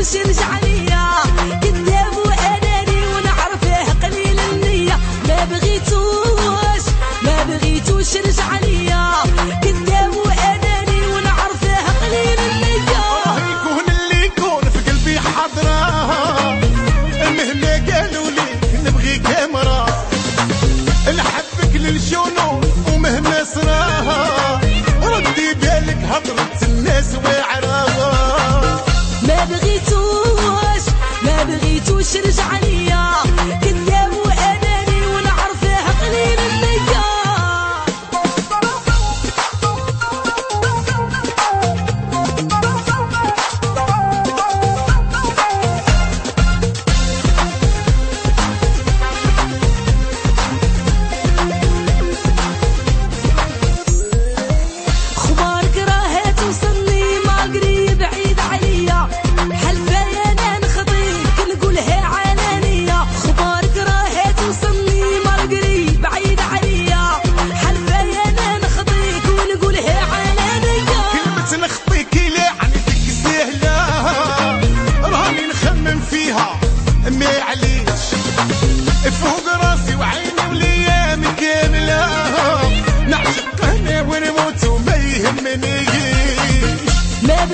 بغيتوش يرجع ليا، كذاب واناني ونعرفه قليل النية. ما بغيتوش يرجع ليا، كذاب واناني ونعرفه قليل النية. راه يكون اللي يكون في قلبي حضره، مهما قالوا لي نبغيك مرا، نحبك للجنون ومهما صراها، ردي بالك هضرة الناس واعراها. ما بغيتوش يرجع ليا، كذاب واناني ونعرفه قليل النية. خبارك راهي توصلني مالقري بعيد عليا، حلفايا انا نخطيك نقولها علانية. خبارك راهي توصلني مالقري بعيد عليا، حلفايا انا نخطيك ونقولها علانية. كلمة نخطيك لا عنيتك سهلة، راني نخمم فيها ما عليش، فوق راسي وعيني والايام كاملة، نعشق انا ونموت وما يهمنيش. ما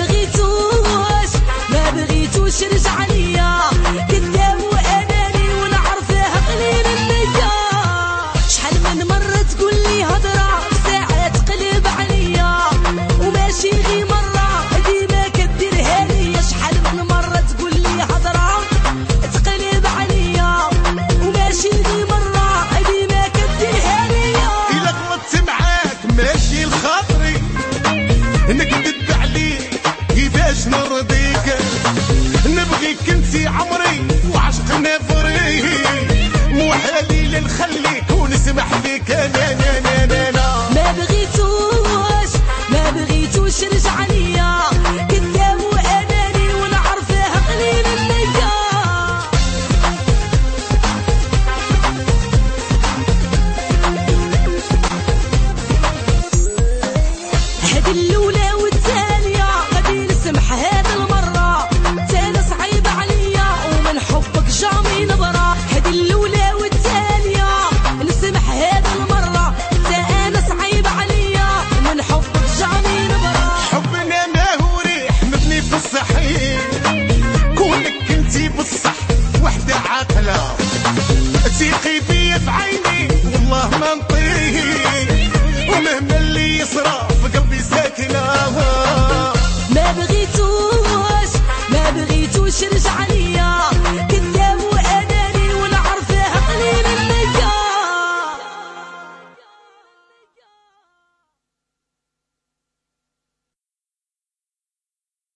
بغيتوش يرجع ليا، كذاب واناني ونعرفه قليل النية. شحال من مرة تقول لي هضرة بساعة تقلب عليا، وماشي غير مرة ديما كديرها ليا. شحال من مرة تقول لي هضرة تقلب عليا، وماشي غير مرة ديما كديرها ليا. إلا غلطت معاك ماشي لخاطري، نكذب عليك كيفاش نرضيك، نبغيك انتي عمري وعشقنا فري، محالي لا نخليك ونسمح فيك انا. ما بغيتوش يرجع